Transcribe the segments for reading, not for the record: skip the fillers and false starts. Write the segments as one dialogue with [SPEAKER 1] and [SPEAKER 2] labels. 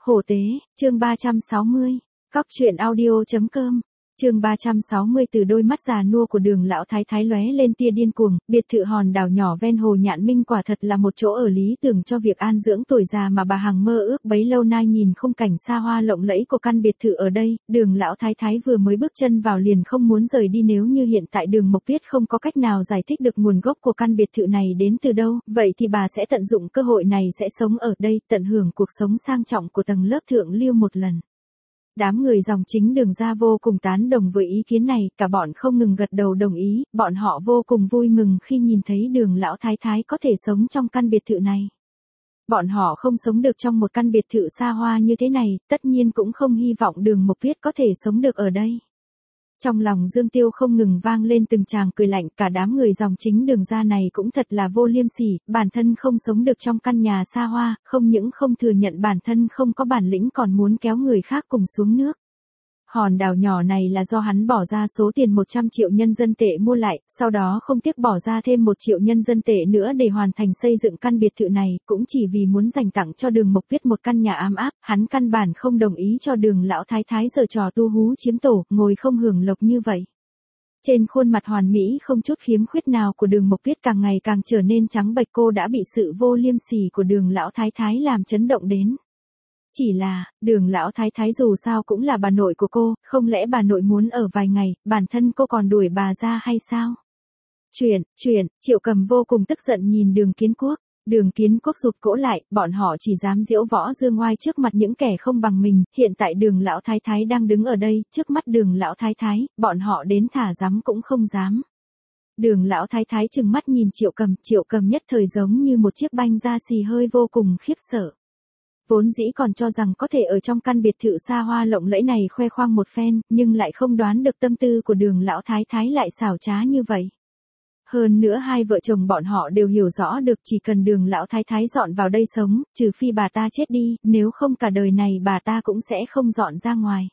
[SPEAKER 1] Hổ tế, chương 360, cóc truyện audio.com, chương 360. Từ đôi mắt già nua của Đường lão thái thái lóe lên tia điên cuồng, biệt thự hòn đảo nhỏ ven hồ Nhạn Minh quả thật là một chỗ ở lý tưởng cho việc an dưỡng tuổi già mà bà hằng mơ ước bấy lâu nay. Nhìn khung cảnh xa hoa lộng lẫy của căn biệt thự ở đây, Đường lão thái thái vừa mới bước chân vào liền không muốn rời đi. Nếu như hiện tại Đường Mộc Viết không có cách nào giải thích được nguồn gốc của căn biệt thự này đến từ đâu, vậy thì bà sẽ tận dụng cơ hội này sẽ sống ở đây, tận hưởng cuộc sống sang trọng của tầng lớp thượng lưu một lần. Đám người dòng chính Đường gia vô cùng tán đồng với ý kiến này, cả bọn không ngừng gật đầu đồng ý, bọn họ vô cùng vui mừng khi nhìn thấy Đường lão thái thái có thể sống trong căn biệt thự này. Bọn họ không sống được trong một căn biệt thự xa hoa như thế này, tất nhiên cũng không hy vọng Đường Mộc Viết có thể sống được ở đây. Trong lòng Dương Tiêu không ngừng vang lên từng tràng cười lạnh, cả đám người dòng chính Đường gia này cũng thật là vô liêm sỉ, bản thân không sống được trong căn nhà xa hoa, không những không thừa nhận bản thân không có bản lĩnh còn muốn kéo người khác cùng xuống nước. Hòn đảo nhỏ này là do hắn bỏ ra số tiền 100 triệu nhân dân tệ mua lại, sau đó không tiếc bỏ ra thêm 1 triệu nhân dân tệ nữa để hoàn thành xây dựng căn biệt thự này, cũng chỉ vì muốn dành tặng cho Đường Mộc Viết một căn nhà ấm áp. Hắn căn bản không đồng ý cho Đường lão thái thái giở trò tu hú chiếm tổ, ngồi không hưởng lộc như vậy. Trên khuôn mặt hoàn mỹ không chút khiếm khuyết nào của Đường Mộc Viết càng ngày càng trở nên trắng bệch, cô đã bị sự vô liêm sỉ của Đường lão thái thái làm chấn động đến. Chỉ là, Đường lão thái thái dù sao cũng là bà nội của cô, không lẽ bà nội muốn ở vài ngày, bản thân cô còn đuổi bà ra hay sao? Triệu Cầm vô cùng tức giận nhìn Đường Kiến Quốc. Đường Kiến Quốc rụt cổ lại, bọn họ chỉ dám giễu võ dương ngoai trước mặt những kẻ không bằng mình, hiện tại Đường lão thái thái đang đứng ở đây, trước mắt Đường lão thái thái, bọn họ đến thả dám cũng không dám. Đường lão thái thái trừng mắt nhìn Triệu Cầm nhất thời giống như một chiếc banh da xì hơi, vô cùng khiếp sợ. Vốn dĩ còn cho rằng có thể ở trong căn biệt thự xa hoa lộng lẫy này khoe khoang một phen, nhưng lại không đoán được tâm tư của Đường lão thái thái lại xảo trá như vậy. Hơn nữa hai vợ chồng bọn họ đều hiểu rõ được chỉ cần Đường lão thái thái dọn vào đây sống, trừ phi bà ta chết đi, nếu không cả đời này bà ta cũng sẽ không dọn ra ngoài.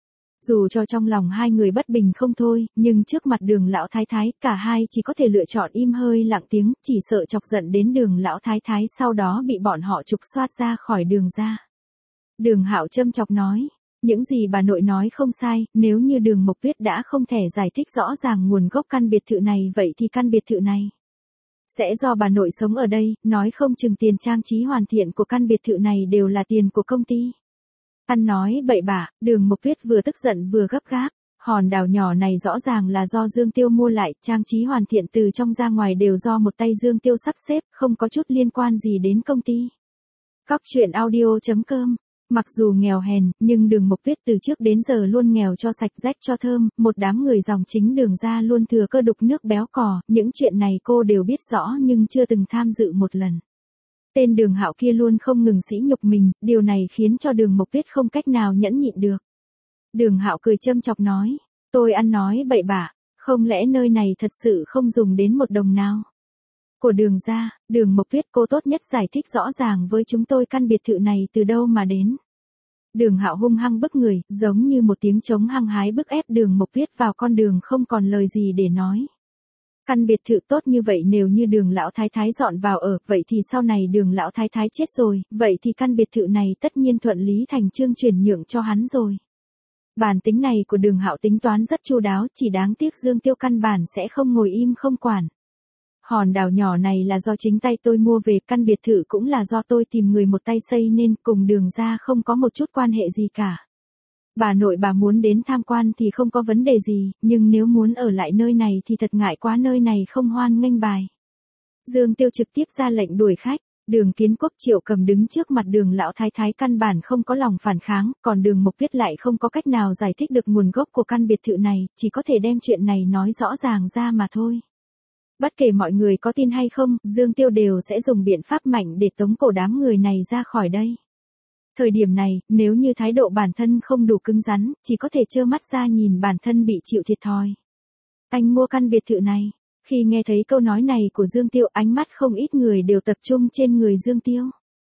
[SPEAKER 1] Dù cho trong lòng hai người bất bình không thôi, nhưng trước mặt Đường lão thái thái, cả hai chỉ có thể lựa chọn im hơi lặng tiếng, chỉ sợ chọc giận đến Đường lão thái thái sau đó bị bọn họ trục xoát ra khỏi Đường gia. Đường Hạo châm chọc nói, những gì bà nội nói không sai, nếu như Đường Mộc Viết đã không thể giải thích rõ ràng nguồn gốc căn biệt thự này, vậy thì căn biệt thự này sẽ do bà nội sống ở đây, nói không chừng tiền trang trí hoàn thiện của căn biệt thự này đều là tiền của công ty. Ăn nói bậy bạ, Đường Mộc Viết vừa tức giận vừa gấp gáp. Hòn đảo nhỏ này rõ ràng là do Dương Tiêu mua lại, trang trí hoàn thiện từ trong ra ngoài đều do một tay Dương Tiêu sắp xếp, không có chút liên quan gì đến công ty. Cóc truyện audio.com. Mặc dù nghèo hèn, nhưng Đường Mộc Viết từ trước đến giờ luôn nghèo cho sạch rách cho thơm, một đám người dòng chính Đường gia luôn thừa cơ đục nước béo cò, những chuyện này cô đều biết rõ nhưng chưa từng tham dự một lần. Tên Đường Hạo kia luôn không ngừng sỉ nhục mình, điều này khiến cho Đường Mộc Viết không cách nào nhẫn nhịn được. Đường Hạo cười châm chọc nói, tôi ăn nói bậy bạ, không lẽ nơi này thật sự không dùng đến một đồng nào của Đường gia? Đường Mộc Viết, cô tốt nhất giải thích rõ ràng với chúng tôi căn biệt thự này từ đâu mà đến. Đường Hạo hung hăng bức người, giống như một tiếng trống hăng hái bức ép Đường Mộc Viết vào con đường không còn lời gì để nói. Căn biệt thự tốt như vậy nếu như Đường lão thái thái dọn vào ở, vậy thì sau này Đường lão thái thái chết rồi, vậy thì căn biệt thự này tất nhiên thuận lý thành chương chuyển nhượng cho hắn rồi. Bản tính này của Đường Hạo tính toán rất chu đáo, chỉ đáng tiếc Dương Tiêu căn bản sẽ không ngồi im không quản. Hòn đảo nhỏ này là do chính tay tôi mua về, căn biệt thự cũng là do tôi tìm người một tay xây nên, cùng Đường gia không có một chút quan hệ gì cả. Bà nội bà muốn đến tham quan thì không có vấn đề gì, nhưng nếu muốn ở lại nơi này thì thật ngại quá, nơi này không hoan nghênh bài. Dương Tiêu trực tiếp ra lệnh đuổi khách. Đường Kiến Quốc, Triệu Cầm đứng trước mặt Đường lão thái thái căn bản không có lòng phản kháng, còn Đường Mộc Viết lại không có cách nào giải thích được nguồn gốc của căn biệt thự này, chỉ có thể đem chuyện này nói rõ ràng ra mà thôi. Bất kể mọi người có tin hay không, Dương Tiêu đều sẽ dùng biện pháp mạnh để tống cổ đám người này ra khỏi đây. Thời điểm này, nếu như thái độ bản thân không đủ cứng rắn, chỉ có thể trơ mắt ra nhìn bản thân bị chịu thiệt thòi. Anh mua căn biệt thự này. Khi nghe thấy câu nói này của Dương Tiêu, ánh mắt không ít người đều tập trung trên người Dương Tiêu.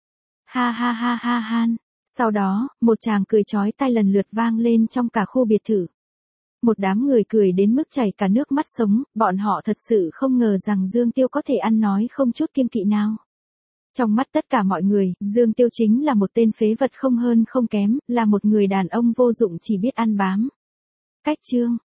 [SPEAKER 1] Ha ha ha ha han. Sau đó, một tràng cười chói tai lần lượt vang lên trong cả khu biệt thự. Một đám người cười đến mức chảy cả nước mắt sống, bọn họ thật sự không ngờ rằng Dương Tiêu có thể ăn nói không chút kiêng kỵ nào. Trong mắt tất cả mọi người, Dương Tiêu chính là một tên phế vật không hơn không kém, là một người đàn ông vô dụng chỉ biết ăn bám. Cách chương